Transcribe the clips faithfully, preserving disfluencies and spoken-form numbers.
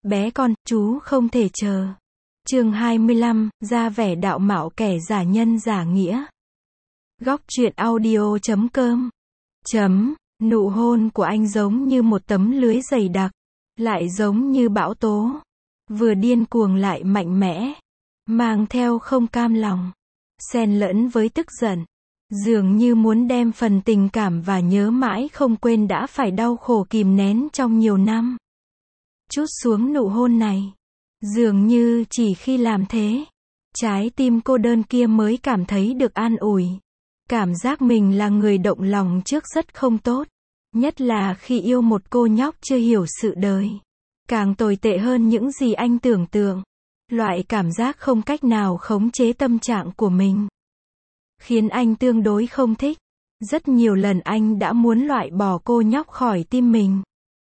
bé con, chú không thể chờ. Chương hai mươi lăm, ra vẻ đạo mạo kẻ giả nhân giả nghĩa. Góc truyện audio chấm com. Chấm, nụ hôn của anh giống như một tấm lưới dày đặc, lại giống như bão tố, vừa điên cuồng lại mạnh mẽ, mang theo không cam lòng, xen lẫn với tức giận, dường như muốn đem phần tình cảm và nhớ mãi không quên đã phải đau khổ kìm nén trong nhiều năm, trút xuống nụ hôn này. Dường như chỉ khi làm thế, trái tim cô đơn kia mới cảm thấy được an ủi. Cảm giác mình là người động lòng trước rất không tốt, nhất là khi yêu một cô nhóc chưa hiểu sự đời. Càng tồi tệ hơn những gì anh tưởng tượng. Loại cảm giác không cách nào khống chế tâm trạng của mình, khiến anh tương đối không thích. Rất nhiều lần anh đã muốn loại bỏ cô nhóc khỏi tim mình.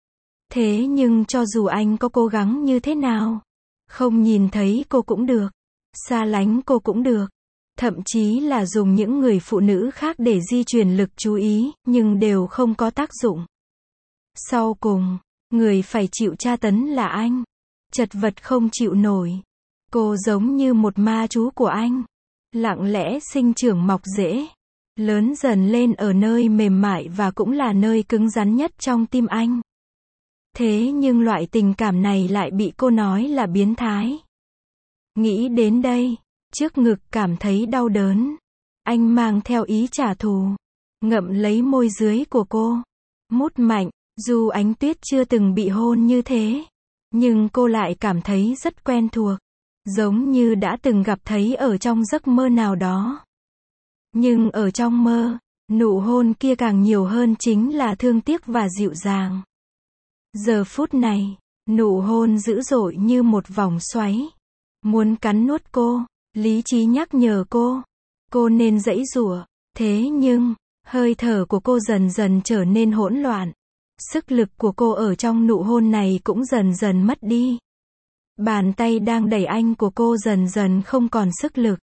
Thế nhưng cho dù anh có cố gắng như thế nào, không nhìn thấy cô cũng được, xa lánh cô cũng được, thậm chí là dùng những người phụ nữ khác để di chuyển lực chú ý, nhưng đều không có tác dụng. Sau cùng, người phải chịu tra tấn là anh. Chật vật không chịu nổi. Cô giống như một ma chú của anh, lặng lẽ sinh trưởng mọc rễ, lớn dần lên ở nơi mềm mại và cũng là nơi cứng rắn nhất trong tim anh. Thế nhưng loại tình cảm này lại bị cô nói là biến thái. Nghĩ đến đây, trước ngực cảm thấy đau đớn. Anh mang theo ý trả thù, ngậm lấy môi dưới của cô, mút mạnh. Dù Ánh Tuyết chưa từng bị hôn như thế, nhưng cô lại cảm thấy rất quen thuộc, giống như đã từng gặp thấy ở trong giấc mơ nào đó. Nhưng ở trong mơ, nụ hôn kia càng nhiều hơn chính là thương tiếc và dịu dàng. Giờ phút này, nụ hôn dữ dội như một vòng xoáy, muốn cắn nuốt cô. Lý trí nhắc nhở cô, cô nên giãy giụa. Thế nhưng, hơi thở của cô dần dần trở nên hỗn loạn. Sức lực của cô ở trong nụ hôn này cũng dần dần mất đi. Bàn tay đang đẩy anh của cô dần dần không còn sức lực.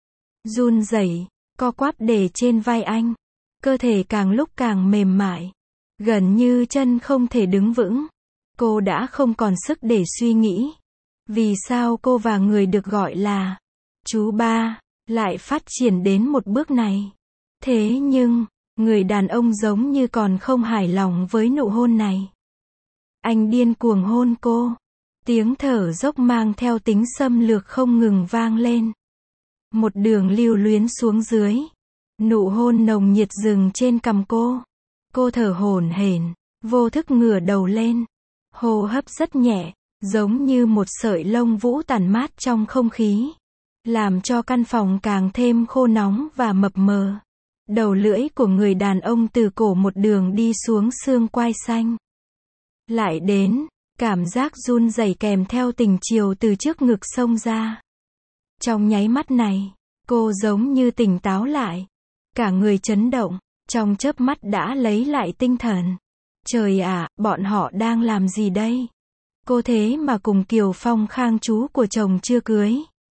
Run rẩy, co quắp để trên vai anh. Cơ thể càng lúc càng mềm mại, gần như chân không thể đứng vững. Cô đã không còn sức để suy nghĩ. Vì sao cô và người được gọi là chú ba lại phát triển đến một bước này? Thế nhưng, người đàn ông giống như còn không hài lòng với nụ hôn này. Anh điên cuồng hôn cô. Tiếng thở dốc mang theo tính xâm lược không ngừng vang lên. Một đường lưu luyến xuống dưới. Nụ hôn nồng nhiệt dừng trên cằm cô. Cô thở hổn hển, vô thức ngửa đầu lên. Hô hấp rất nhẹ, giống như một sợi lông vũ tản mát trong không khí, làm cho căn phòng càng thêm khô nóng và mập mờ. Đầu lưỡi của người đàn ông từ cổ một đường đi xuống xương quai xanh. Lại đến, cảm giác run rẩy kèm theo tình chiều từ trước ngực xông ra. Trong nháy mắt này, cô giống như tỉnh táo lại. Cả người chấn động, trong chớp mắt đã lấy lại tinh thần. Trời ạ, bọn họ đang làm gì đây? Cô thế mà cùng Kiều Phong Khang chú của chồng chưa cưới,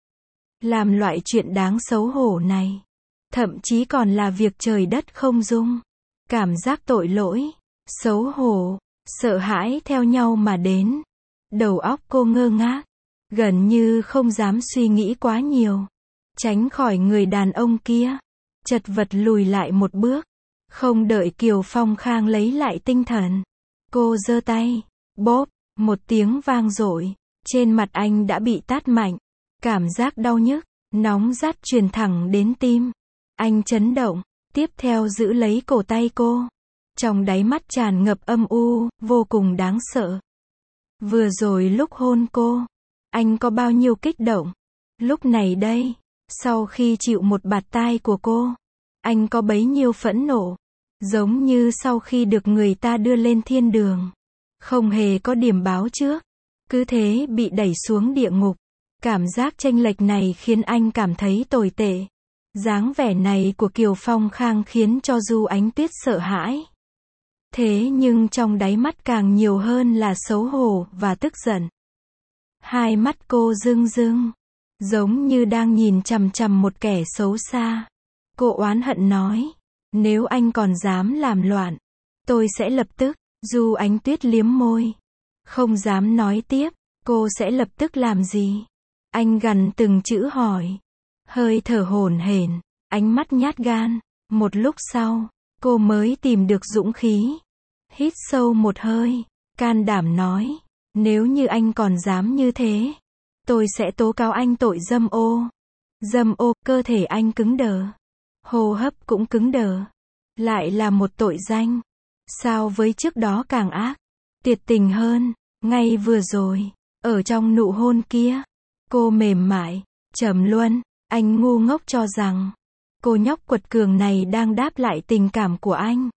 làm loại chuyện đáng xấu hổ này. Thậm chí còn là việc trời đất không dung. Cảm giác tội lỗi, xấu hổ, sợ hãi theo nhau mà đến. Đầu óc cô ngơ ngác, gần như không dám suy nghĩ quá nhiều. Tránh khỏi người đàn ông kia, chật vật lùi lại một bước. Không đợi Kiều Phong Khang lấy lại tinh thần, cô giơ tay, bóp, một tiếng vang dội. Trên mặt anh đã bị tát mạnh. Cảm giác đau nhức, nóng rát truyền thẳng đến tim. Anh chấn động, tiếp theo giữ lấy cổ tay cô. Trong đáy mắt tràn ngập âm u, vô cùng đáng sợ. Vừa rồi lúc hôn cô, anh có bao nhiêu kích động. Lúc này đây, sau khi chịu một bạt tai của cô, anh có bấy nhiêu phẫn nộ. Giống như sau khi được người ta đưa lên thiên đường, không hề có điểm báo trước, cứ thế bị đẩy xuống địa ngục. Cảm giác chênh lệch này khiến anh cảm thấy tồi tệ. Dáng vẻ này của Kiều Phong Khang khiến cho Du Ánh Tuyết sợ hãi. Thế nhưng trong đáy mắt càng nhiều hơn là xấu hổ và tức giận. Hai mắt cô rưng rưng, giống như đang nhìn chằm chằm một kẻ xấu xa. Cô oán hận nói, nếu anh còn dám làm loạn, tôi sẽ lập tức. Du Ánh Tuyết liếm môi, không dám nói tiếp. cô sẽ lập tức làm gì? Anh gằn từng chữ hỏi. Hơi thở hổn hển, ánh mắt nhát gan. Một lúc sau, cô mới tìm được dũng khí. Hít sâu một hơi, can đảm nói. Nếu như anh còn dám như thế, tôi sẽ tố cáo anh tội dâm ô. Dâm ô, cơ thể anh cứng đờ. Hô hấp cũng cứng đờ. Lại là một tội danh. Sao với trước đó càng ác, tuyệt tình hơn. Ngay vừa rồi, ở trong nụ hôn kia, cô mềm mại, trầm luân. Anh ngu ngốc cho rằng, cô nhóc quật cường này đang đáp lại tình cảm của anh.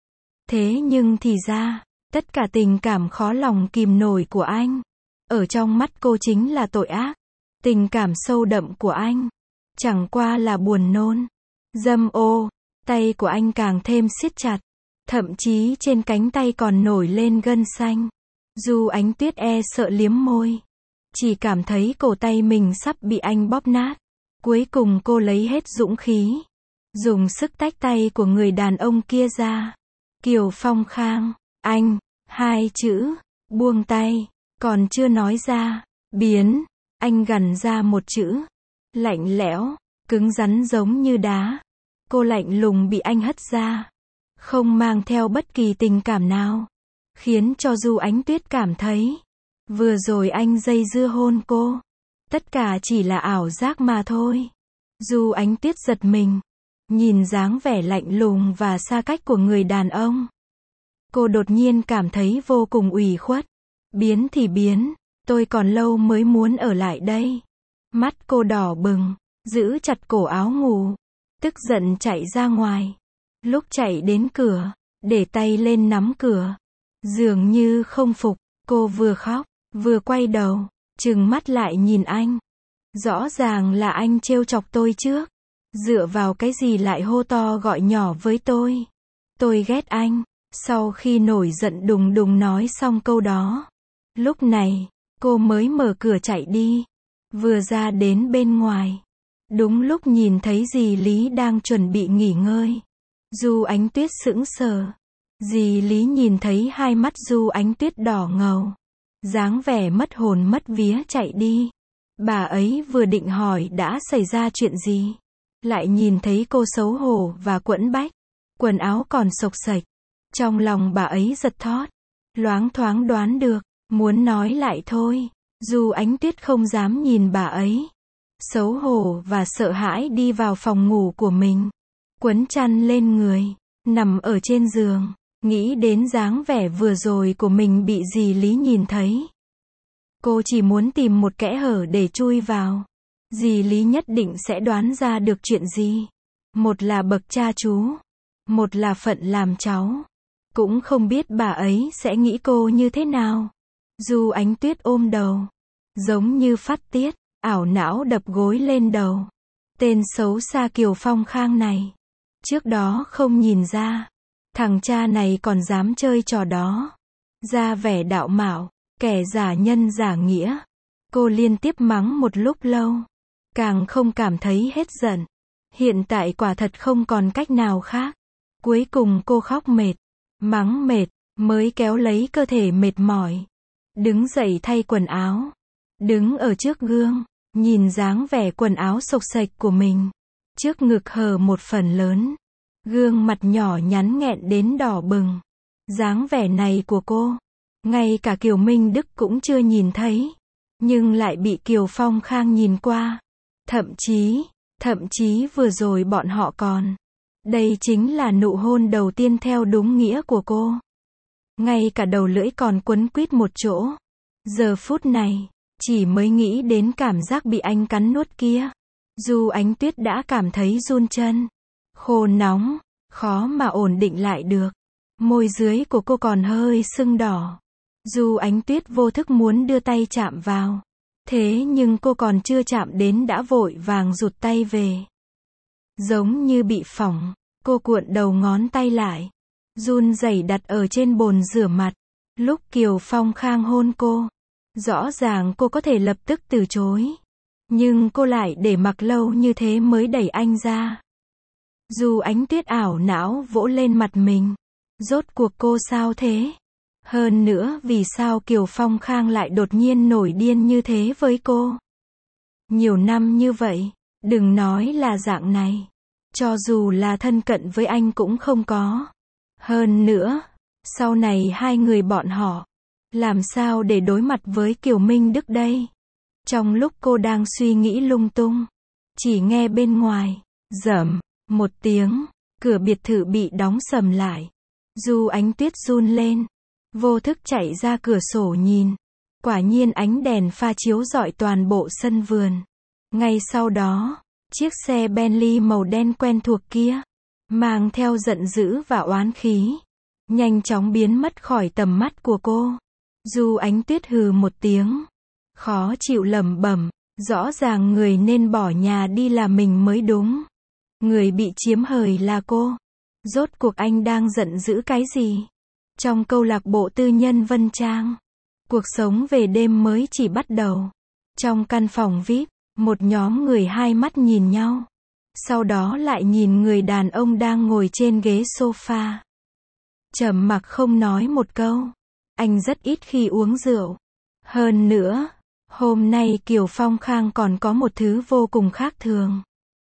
Thế nhưng thì ra, tất cả tình cảm khó lòng kìm nổi của anh, ở trong mắt cô chính là tội ác. Tình cảm sâu đậm của anh, chẳng qua là buồn nôn. Dâm ô, tay của anh càng thêm siết chặt. Thậm chí trên cánh tay còn nổi lên gân xanh. Du Ánh Tuyết e sợ liếm môi. Chỉ cảm thấy cổ tay mình sắp bị anh bóp nát. Cuối cùng cô lấy hết dũng khí. Dùng sức tách tay của người đàn ông kia ra. Kiều Phong Khang, anh, hai chữ, buông tay, còn chưa nói ra, biến, anh gằn ra một chữ. Lạnh lẽo, cứng rắn giống như đá. Cô lạnh lùng bị anh hất ra. Không mang theo bất kỳ tình cảm nào. Khiến cho Du Ánh Tuyết cảm thấy, vừa rồi anh dây dưa hôn cô, tất cả chỉ là ảo giác mà thôi. Du Ánh Tuyết giật mình, nhìn dáng vẻ lạnh lùng và xa cách của người đàn ông. Cô đột nhiên cảm thấy vô cùng ủy khuất. Biến thì biến, tôi còn lâu mới muốn ở lại đây. Mắt cô đỏ bừng, giữ chặt cổ áo ngủ, tức giận chạy ra ngoài. Lúc chạy đến cửa, để tay lên nắm cửa. Dường như không phục, cô vừa khóc, vừa quay đầu, trừng mắt lại nhìn anh. Rõ ràng là anh trêu chọc tôi trước. Dựa vào cái gì lại hô to gọi nhỏ với tôi? Tôi ghét anh. Sau khi nổi giận đùng đùng nói xong câu đó, lúc này, cô mới mở cửa chạy đi. Vừa ra đến bên ngoài, đúng lúc nhìn thấy dì Lý đang chuẩn bị nghỉ ngơi. Du Ánh Tuyết sững sờ. Dì Lý nhìn thấy hai mắt Du Ánh Tuyết đỏ ngầu, dáng vẻ mất hồn mất vía chạy đi. Bà ấy vừa định hỏi đã xảy ra chuyện gì, lại nhìn thấy cô xấu hổ và quẫn bách, quần áo còn xộc xệch. Trong lòng bà ấy giật thót, loáng thoáng đoán được, muốn nói lại thôi. Du Ánh Tuyết không dám nhìn bà ấy, xấu hổ và sợ hãi đi vào phòng ngủ của mình, quấn chăn lên người, nằm ở trên giường, nghĩ đến dáng vẻ vừa rồi của mình bị dì Lý nhìn thấy. Cô chỉ muốn tìm một kẽ hở để chui vào. Dì Lý nhất định sẽ đoán ra được chuyện gì. Một là bậc cha chú, một là phận làm cháu. Cũng không biết bà ấy sẽ nghĩ cô như thế nào. Du Ánh Tuyết ôm đầu, giống như phát tiết, ảo não đập gối lên đầu. Tên xấu xa Kiều Phong Khang này, trước đó không nhìn ra, thằng cha này còn dám chơi trò đó. Ra vẻ đạo mạo, kẻ giả nhân giả nghĩa. Cô liên tiếp mắng một lúc lâu, càng không cảm thấy hết giận. Hiện tại quả thật không còn cách nào khác. Cuối cùng cô khóc mệt, mắng mệt, mới kéo lấy cơ thể mệt mỏi, đứng dậy thay quần áo. Đứng ở trước gương, nhìn dáng vẻ quần áo xộc xệch của mình, trước ngực hở một phần lớn, gương mặt nhỏ nhắn nghẹn đến đỏ bừng. Dáng vẻ này của cô, ngay cả Kiều Minh Đức cũng chưa nhìn thấy, nhưng lại bị Kiều Phong Khang nhìn qua. Thậm chí, thậm chí vừa rồi bọn họ còn, đây chính là nụ hôn đầu tiên theo đúng nghĩa của cô. Ngay cả đầu lưỡi còn quấn quýt một chỗ. Giờ phút này, chỉ mới nghĩ đến cảm giác bị anh cắn nuốt kia, Du Ánh Tuyết đã cảm thấy run chân, khô nóng, khó mà ổn định lại được. Môi dưới của cô còn hơi sưng đỏ. Du Ánh Tuyết vô thức muốn đưa tay chạm vào, thế nhưng cô còn chưa chạm đến đã vội vàng rụt tay về. Giống như bị phỏng, cô cuộn đầu ngón tay lại, run rẩy đặt ở trên bồn rửa mặt. Lúc Kiều Phong Khang hôn cô, rõ ràng cô có thể lập tức từ chối, nhưng cô lại để mặc lâu như thế mới đẩy anh ra. Du Ánh Tuyết ảo não vỗ lên mặt mình. Rốt cuộc cô sao thế? Hơn nữa vì sao Kiều Phong Khang lại đột nhiên nổi điên như thế với cô? Nhiều năm như vậy, đừng nói là dạng này. Cho dù là thân cận với anh cũng không có. Hơn nữa, sau này hai người bọn họ, làm sao để đối mặt với Kiều Minh Đức đây? Trong lúc cô đang suy nghĩ lung tung, chỉ nghe bên ngoài, rầm, một tiếng, cửa biệt thự bị đóng sầm lại. Du Ánh Tuyết run lên, vô thức chạy ra cửa sổ nhìn. Quả nhiên ánh đèn pha chiếu rọi toàn bộ sân vườn. Ngay sau đó, chiếc xe Bentley màu đen quen thuộc kia, mang theo giận dữ và oán khí, nhanh chóng biến mất khỏi tầm mắt của cô. Du Ánh Tuyết hừ một tiếng, khó chịu lẩm bẩm, rõ ràng người nên bỏ nhà đi là mình mới đúng. Người bị chiếm hời là cô. Rốt cuộc anh đang giận dữ cái gì? Trong câu lạc bộ tư nhân Vân Trang, cuộc sống về đêm mới chỉ bắt đầu. Trong căn phòng vi ai pi, một nhóm người hai mắt nhìn nhau. Sau đó lại nhìn người đàn ông đang ngồi trên ghế sofa. Trầm mặc không nói một câu. Anh rất ít khi uống rượu. Hơn nữa, hôm nay Kiều Phong Khang còn có một thứ vô cùng khác thường.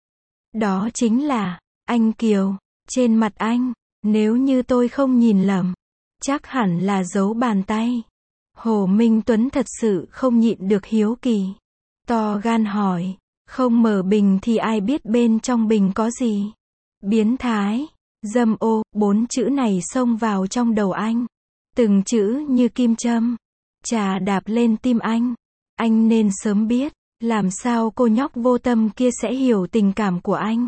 Đó chính là, anh Kiều, trên mặt anh, nếu như tôi không nhìn lầm, chắc hẳn là dấu bàn tay. Hồ Minh Tuấn thật sự không nhịn được hiếu kỳ. To gan hỏi, không mở bình thì ai biết bên trong bình có gì? Biến thái, dâm ô, bốn chữ này xông vào trong đầu anh. Từng chữ như kim châm, chà đạp lên tim anh. Anh nên sớm biết, làm sao cô nhóc vô tâm kia sẽ hiểu tình cảm của anh.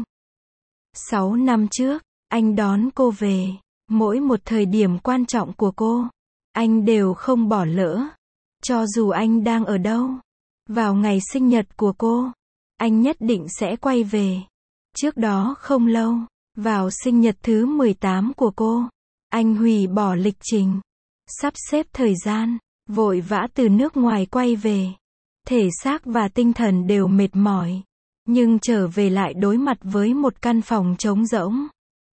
Sáu năm trước, anh đón cô về. Mỗi một thời điểm quan trọng của cô, anh đều không bỏ lỡ. Cho dù anh đang ở đâu, vào ngày sinh nhật của cô, anh nhất định sẽ quay về. Trước đó không lâu, vào sinh nhật thứ mười tám của cô, anh hủy bỏ lịch trình, sắp xếp thời gian, vội vã từ nước ngoài quay về. Thể xác và tinh thần đều mệt mỏi, nhưng trở về lại đối mặt với một căn phòng trống rỗng.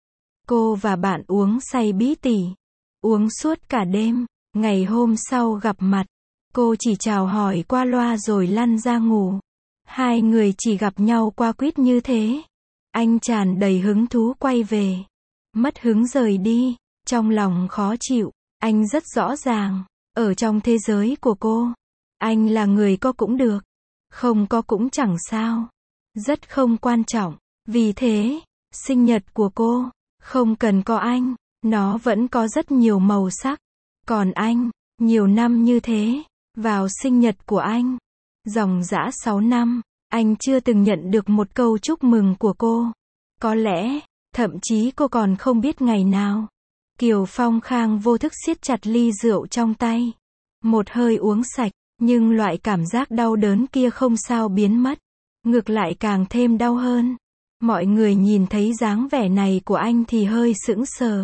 Cô và bạn uống say bí tỉ, uống suốt cả đêm. Ngày hôm sau gặp mặt, cô chỉ chào hỏi qua loa rồi lăn ra ngủ. Hai người chỉ gặp nhau qua quýt như thế. Anh tràn đầy hứng thú quay về, mất hứng rời đi, trong lòng khó chịu. Anh rất rõ ràng, ở trong thế giới của cô, anh là người có cũng được, không có cũng chẳng sao. Rất không quan trọng. Vì thế, sinh nhật của cô, không cần có anh, nó vẫn có rất nhiều màu sắc. Còn anh, nhiều năm như thế, vào sinh nhật của anh, dòng dã sáu năm, anh chưa từng nhận được một câu chúc mừng của cô. Có lẽ, thậm chí cô còn không biết ngày nào. Kiều Phong Khang vô thức siết chặt ly rượu trong tay. Một hơi uống sạch, nhưng loại cảm giác đau đớn kia không sao biến mất. Ngược lại càng thêm đau hơn. Mọi người nhìn thấy dáng vẻ này của anh thì hơi sững sờ.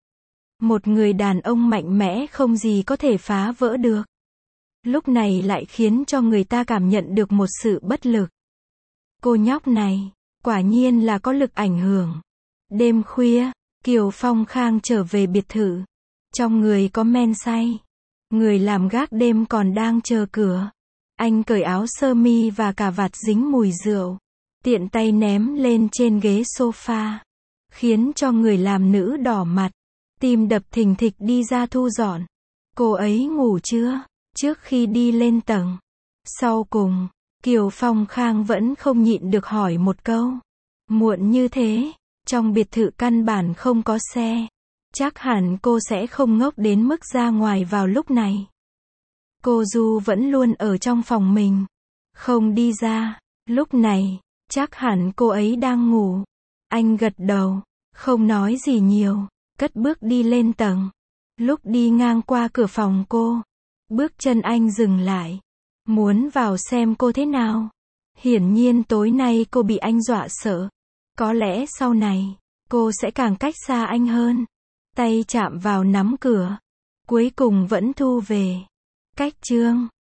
Một người đàn ông mạnh mẽ không gì có thể phá vỡ được. Lúc này lại khiến cho người ta cảm nhận được một sự bất lực. Cô nhóc này, quả nhiên là có lực ảnh hưởng. Đêm khuya, Kiều Phong Khang trở về biệt thự. Trong người có men say. Người làm gác đêm còn đang chờ cửa. Anh cởi áo sơ mi và cà vạt dính mùi rượu, tiện tay ném lên trên ghế sofa, khiến cho người làm nữ đỏ mặt, tim đập thình thịch đi ra thu dọn. Cô ấy ngủ chưa? Trước khi đi lên tầng. Sau cùng, Kiều Phong Khang vẫn không nhịn được hỏi một câu. Muộn như thế, trong biệt thự căn bản không có xe. Chắc hẳn cô sẽ không ngốc đến mức ra ngoài vào lúc này. Cô Du vẫn luôn ở trong phòng mình, không đi ra. Lúc này, chắc hẳn cô ấy đang ngủ. Anh gật đầu, không nói gì nhiều, cất bước đi lên tầng. Lúc đi ngang qua cửa phòng cô, bước chân anh dừng lại, muốn vào xem cô thế nào. Hiển nhiên tối nay cô bị anh dọa sợ. Có lẽ sau này, cô sẽ càng cách xa anh hơn. Tay chạm vào nắm cửa, cuối cùng vẫn thu về. Cách chương